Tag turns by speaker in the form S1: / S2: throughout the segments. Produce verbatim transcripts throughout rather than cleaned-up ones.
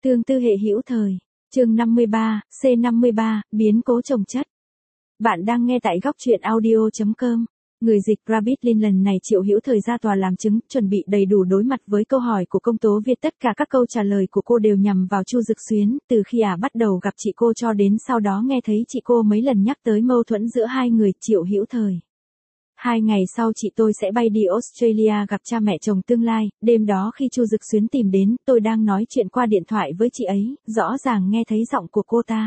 S1: Tương tư hệ hữu thời. Chương năm mươi ba, C năm mươi ba, biến cố chồng chất. Bạn đang nghe tại góc truyện audio chấm com. Người dịch Rabbit Lin lần này Triệu Hữu Thời ra tòa làm chứng, chuẩn bị đầy đủ đối mặt với câu hỏi của công tố viên. Tất cả các câu trả lời của cô đều nhằm vào Chu Dực Xuyến, từ khi ả à bắt đầu gặp chị cô cho đến sau đó nghe thấy chị cô mấy lần nhắc tới mâu thuẫn giữa hai người. Triệu Hữu Thời. Hai ngày sau chị tôi sẽ bay đi Australia gặp cha mẹ chồng tương lai. Đêm đó khi Chu Dực Xuyến tìm đến, tôi đang nói chuyện qua điện thoại với chị ấy, rõ ràng nghe thấy giọng của cô ta.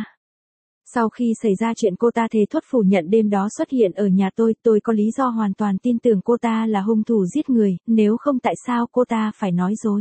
S1: Sau khi xảy ra chuyện cô ta thề thốt phủ nhận đêm đó xuất hiện ở nhà tôi, tôi có lý do hoàn toàn tin tưởng cô ta là hung thủ giết người, nếu không tại sao cô ta phải nói dối.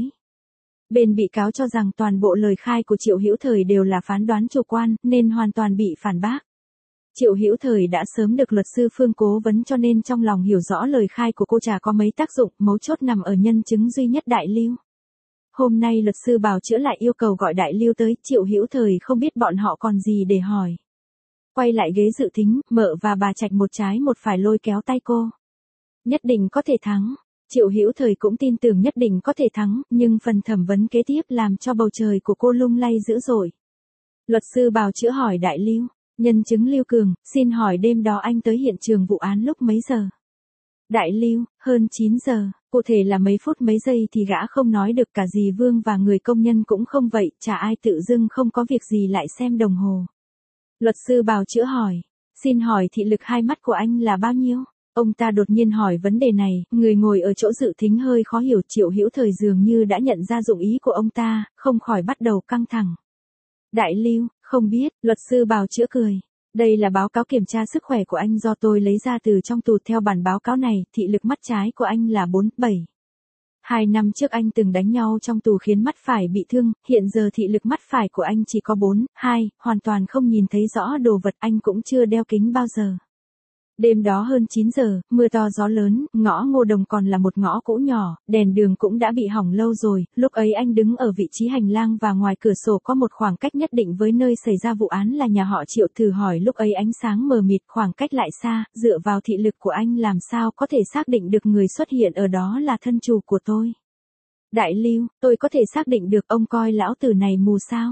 S1: Bên bị cáo cho rằng toàn bộ lời khai của Triệu Hữu Thời đều là phán đoán chủ quan, nên hoàn toàn bị phản bác. Triệu Hữu Thời đã sớm được luật sư Phương cố vấn cho nên trong lòng hiểu rõ lời khai của cô chả có mấy tác dụng, mấu chốt nằm ở nhân chứng duy nhất Đại Lưu. Hôm nay luật sư bào chữa lại yêu cầu gọi Đại Lưu tới, Triệu Hữu Thời không biết bọn họ còn gì để hỏi. Quay lại ghế dự thính, Mợ và bà Trạch một trái một phải lôi kéo tay cô. Nhất định có thể thắng. Triệu Hữu Thời cũng tin tưởng nhất định có thể thắng, nhưng phần thẩm vấn kế tiếp làm cho bầu trời của cô lung lay dữ dội. Luật sư bào chữa hỏi Đại Lưu. Nhân chứng Lưu Cường, xin hỏi đêm đó anh tới hiện trường vụ án lúc mấy giờ? Đại Lưu, hơn chín giờ, cụ thể là mấy phút mấy giây thì gã không nói được, cả dì Vương và người công nhân cũng không vậy, chả ai tự dưng không có việc gì lại xem đồng hồ. Luật sư bào chữa hỏi, xin hỏi thị lực hai mắt của anh là bao nhiêu? Ông ta đột nhiên hỏi vấn đề này, người ngồi ở chỗ dự thính hơi khó hiểu. Triệu Hữu Thời dường như đã nhận ra dụng ý của ông ta, không khỏi bắt đầu căng thẳng. Đại Lưu, không biết, luật sư bào chữa cười. Đây là báo cáo kiểm tra sức khỏe của anh do tôi lấy ra từ trong tù. Theo bản báo cáo này, thị lực mắt trái của anh là bốn, bảy. Hai năm trước anh từng đánh nhau trong tù khiến mắt phải bị thương, hiện giờ thị lực mắt phải của anh chỉ có bốn, hai, hoàn toàn không nhìn thấy rõ đồ vật, anh cũng chưa đeo kính bao giờ. Đêm đó hơn chín giờ, mưa to gió lớn, ngõ Ngô Đồng còn là một ngõ cũ nhỏ, đèn đường cũng đã bị hỏng lâu rồi, lúc ấy anh đứng ở vị trí hành lang và ngoài cửa sổ có một khoảng cách nhất định với nơi xảy ra vụ án là nhà họ Triệu. Thử hỏi lúc ấy ánh sáng mờ mịt, khoảng cách lại xa, dựa vào thị lực của anh làm sao có thể xác định được người xuất hiện ở đó là thân chủ của tôi. Đại Lưu, tôi có thể xác định được, ông coi lão tử này mù sao?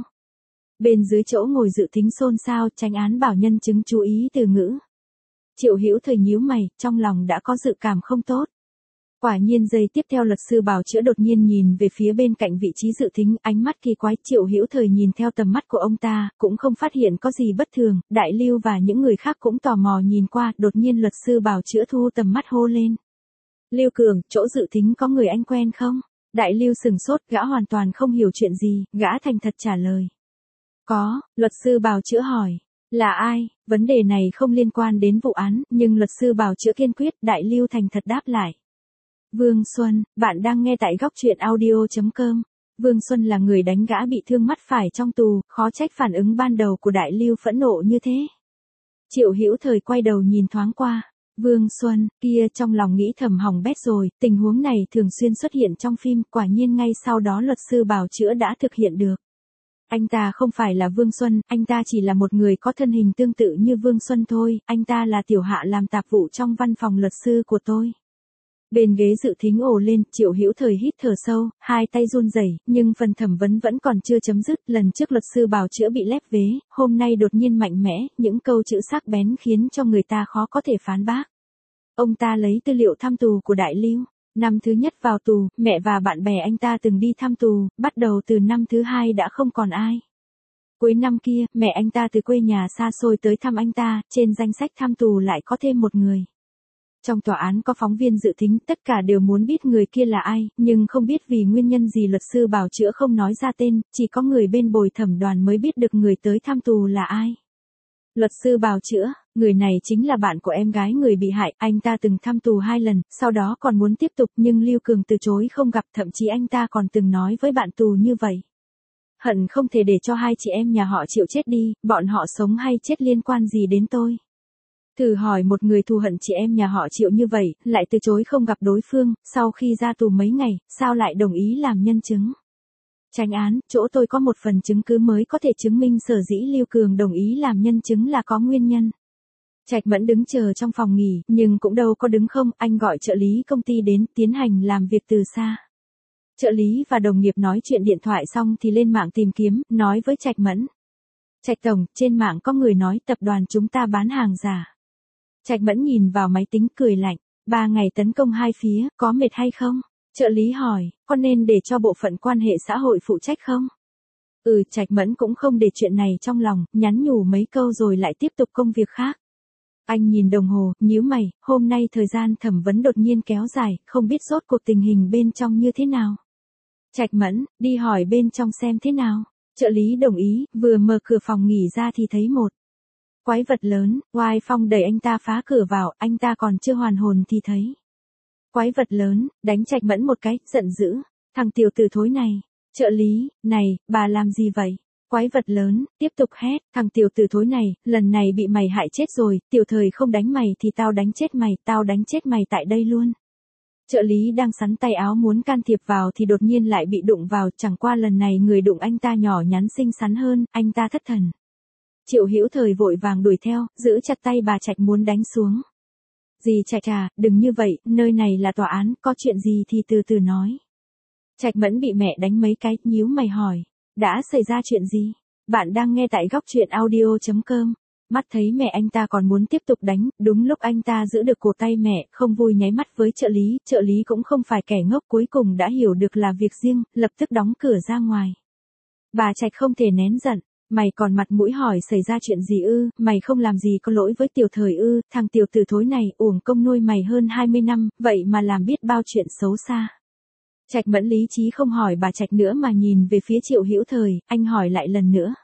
S1: Bên dưới chỗ ngồi dự thính xôn xao, Chánh án bảo nhân chứng chú ý từ ngữ. Triệu Hữu Thời nhíu mày, trong lòng đã có dự cảm không tốt. Quả nhiên giây tiếp theo luật sư bào chữa đột nhiên nhìn về phía bên cạnh vị trí dự thính, ánh mắt kỳ quái. Triệu Hữu Thời nhìn theo tầm mắt của ông ta, cũng không phát hiện có gì bất thường. Đại Lưu và những người khác cũng tò mò nhìn qua, đột nhiên luật sư bào chữa thu tầm mắt hô lên. Lưu Cường, chỗ dự thính có người anh quen không? Đại Lưu sừng sốt, gã hoàn toàn không hiểu chuyện gì, gã thành thật trả lời. Có, luật sư bào chữa hỏi. Là ai? Vấn đề này không liên quan đến vụ án, nhưng luật sư bào chữa kiên quyết. Đại Lưu thành thật đáp lại. Vương Xuân, bạn đang nghe tại góc truyện audio chấm com. Vương Xuân là người đánh gã bị thương mắt phải trong tù, khó trách phản ứng ban đầu của Đại Lưu phẫn nộ như thế. Triệu Hữu Thời quay đầu nhìn thoáng qua. Vương Xuân, kia, trong lòng nghĩ thầm hỏng bét rồi, tình huống này thường xuyên xuất hiện trong phim, quả nhiên ngay sau đó luật sư bào chữa đã thực hiện được. Anh ta không phải là Vương Xuân, anh ta chỉ là một người có thân hình tương tự như Vương Xuân thôi, anh ta là tiểu hạ làm tạp vụ trong văn phòng luật sư của tôi. Bên ghế dự thính ồ lên, Triệu Hữu Thời hít thở sâu, hai tay run rẩy, nhưng phần thẩm vấn vẫn còn chưa chấm dứt. Lần trước luật sư bào chữa bị lép vế, hôm nay đột nhiên mạnh mẽ, những câu chữ sắc bén khiến cho người ta khó có thể phán bác. Ông ta lấy tư liệu thăm tù của Đại Lưu. Năm thứ nhất vào tù, mẹ và bạn bè anh ta từng đi thăm tù, bắt đầu từ năm thứ hai đã không còn ai. Cuối năm kia, mẹ anh ta từ quê nhà xa xôi tới thăm anh ta, trên danh sách thăm tù lại có thêm một người. Trong tòa án có phóng viên dự thính, tất cả đều muốn biết người kia là ai, nhưng không biết vì nguyên nhân gì luật sư bào chữa không nói ra tên, chỉ có người bên bồi thẩm đoàn mới biết được người tới thăm tù là ai. Luật sư bào chữa, người này chính là bạn của em gái người bị hại, anh ta từng thăm tù hai lần, sau đó còn muốn tiếp tục nhưng Lưu Cường từ chối không gặp, thậm chí anh ta còn từng nói với bạn tù như vậy. Hận không thể để cho hai chị em nhà họ Triệu chết đi, bọn họ sống hay chết liên quan gì đến tôi. Thử hỏi một người thù hận chị em nhà họ Triệu như vậy, lại từ chối không gặp đối phương, sau khi ra tù mấy ngày, sao lại đồng ý làm nhân chứng? Chánh án, chỗ tôi có một phần chứng cứ mới có thể chứng minh sở dĩ Lưu Cường đồng ý làm nhân chứng là có nguyên nhân. Trạch Mẫn đứng chờ trong phòng nghỉ, nhưng cũng đâu có đứng không, anh gọi trợ lý công ty đến, tiến hành làm việc từ xa. Trợ lý và đồng nghiệp nói chuyện điện thoại xong thì lên mạng tìm kiếm, nói với Trạch Mẫn. Trạch tổng, trên mạng có người nói tập đoàn chúng ta bán hàng giả. Trạch Mẫn nhìn vào máy tính cười lạnh, ba ngày tấn công hai phía, có mệt hay không? Trợ lý hỏi, có nên để cho bộ phận quan hệ xã hội phụ trách không? Ừ, Trạch Mẫn cũng không để chuyện này trong lòng, nhắn nhủ mấy câu rồi lại tiếp tục công việc khác. Anh nhìn đồng hồ, nhíu mày, hôm nay thời gian thẩm vấn đột nhiên kéo dài, không biết rốt cuộc tình hình bên trong như thế nào. Trạch Mẫn, đi hỏi bên trong xem thế nào. Trợ lý đồng ý, vừa mở cửa phòng nghỉ ra thì thấy một quái vật lớn, Oai Phong đẩy anh ta phá cửa vào, anh ta còn chưa hoàn hồn thì thấy. Quái vật lớn, đánh Trạch Mẫn một cái, giận dữ, thằng tiểu tử thối này. Trợ lý, này, bà làm gì vậy? Quái vật lớn, tiếp tục hét, thằng tiểu tử thối này, lần này bị mày hại chết rồi, tiểu thời không đánh mày thì tao đánh chết mày, tao đánh chết mày tại đây luôn. Trợ lý đang sắn tay áo muốn can thiệp vào thì đột nhiên lại bị đụng vào, chẳng qua lần này người đụng anh ta nhỏ nhắn xinh xắn hơn, anh ta thất thần. Triệu Hữu Thời vội vàng đuổi theo, giữ chặt tay bà Trạch muốn đánh xuống. Dì Trạch à, đừng như vậy, nơi này là tòa án, có chuyện gì thì từ từ nói. Trạch Mẫn bị mẹ đánh mấy cái, nhíu mày hỏi, đã xảy ra chuyện gì? Bạn đang nghe tại góc truyện audio chấm com. Mắt thấy mẹ anh ta còn muốn tiếp tục đánh, đúng lúc anh ta giữ được cổ tay mẹ, không vui nháy mắt với trợ lý, trợ lý cũng không phải kẻ ngốc, cuối cùng đã hiểu được là việc riêng, lập tức đóng cửa ra ngoài. Bà Trạch không thể nén giận, mày còn mặt mũi hỏi xảy ra chuyện gì ư, mày không làm gì có lỗi với tiểu thời ư, thằng tiểu tử thối này uổng công nuôi mày hơn hai mươi năm, vậy mà làm biết bao chuyện xấu xa. Trạch Mẫn lý trí không hỏi bà Trạch nữa mà nhìn về phía Triệu Hữu Thời, anh hỏi lại lần nữa.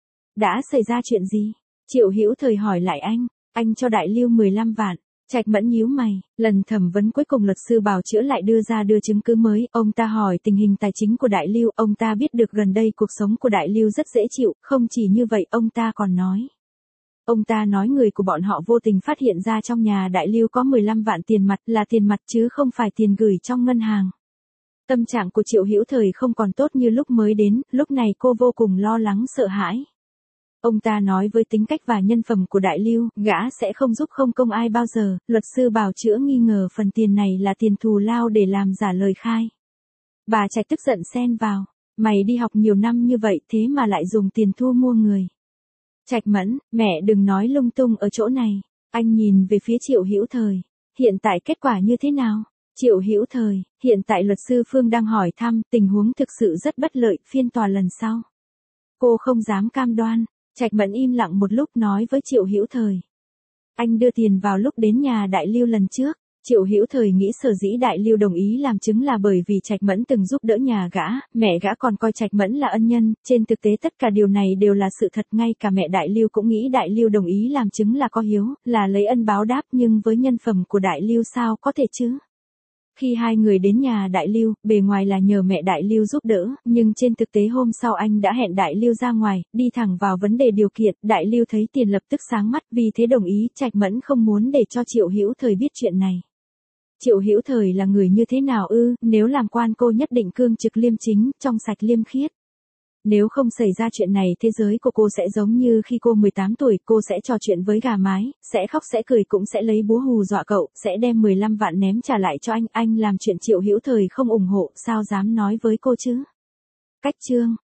S1: Đã xảy ra chuyện gì? Triệu Hữu Thời hỏi lại anh, anh cho Đại Lưu mười lăm vạn. Trạch Mẫn nhíu mày, lần thẩm vấn cuối cùng luật sư bào chữa lại đưa ra đưa chứng cứ mới, ông ta hỏi tình hình tài chính của Đại Lưu, ông ta biết được gần đây cuộc sống của Đại Lưu rất dễ chịu, không chỉ như vậy ông ta còn nói. Ông ta nói người của bọn họ vô tình phát hiện ra trong nhà Đại Lưu có mười lăm vạn tiền mặt, là tiền mặt chứ không phải tiền gửi trong ngân hàng. Tâm trạng của Triệu Hữu Thời không còn tốt như lúc mới đến, lúc này cô vô cùng lo lắng sợ hãi. Ông ta nói với tính cách và nhân phẩm của Đại Lưu, gã sẽ không giúp không công ai bao giờ, luật sư bào chữa nghi ngờ phần tiền này là tiền thù lao để làm giả lời khai. Bà Trạch tức giận xen vào, mày đi học nhiều năm như vậy thế mà lại dùng tiền thu mua người. Trạch Mẫn, mẹ đừng nói lung tung ở chỗ này. Anh nhìn về phía Triệu Hữu Thời, hiện tại kết quả như thế nào? Triệu Hữu Thời, hiện tại luật sư Phương đang hỏi thăm, tình huống thực sự rất bất lợi, phiên tòa lần sau. Cô không dám cam đoan. Trạch Mẫn im lặng một lúc nói với Triệu Hữu Thời. Anh đưa tiền vào lúc đến nhà Đại Lưu lần trước. Triệu Hữu Thời nghĩ sở dĩ Đại Lưu đồng ý làm chứng là bởi vì Trạch Mẫn từng giúp đỡ nhà gã, mẹ gã còn coi Trạch Mẫn là ân nhân, trên thực tế tất cả điều này đều là sự thật, ngay cả mẹ Đại Lưu cũng nghĩ Đại Lưu đồng ý làm chứng là có hiếu, là lấy ân báo đáp, nhưng với nhân phẩm của Đại Lưu sao có thể chứ? Khi hai người đến nhà Đại Lưu, bề ngoài là nhờ mẹ Đại Lưu giúp đỡ, nhưng trên thực tế hôm sau anh đã hẹn Đại Lưu ra ngoài, đi thẳng vào vấn đề điều kiện, Đại Lưu thấy tiền lập tức sáng mắt, vì thế đồng ý, Trạch Mẫn không muốn để cho Triệu Hữu Thời biết chuyện này. Triệu Hữu Thời là người như thế nào ư, nếu làm quan cô nhất định cương trực liêm chính, trong sạch liêm khiết. Nếu không xảy ra chuyện này thế giới của cô sẽ giống như khi cô mười tám tuổi, cô sẽ trò chuyện với gà mái, sẽ khóc sẽ cười cũng sẽ lấy búa hù dọa cậu, sẽ đem mười lăm vạn ném trả lại cho anh, anh làm chuyện Triệu Hữu Thời không ủng hộ, sao dám nói với cô chứ? Cách chương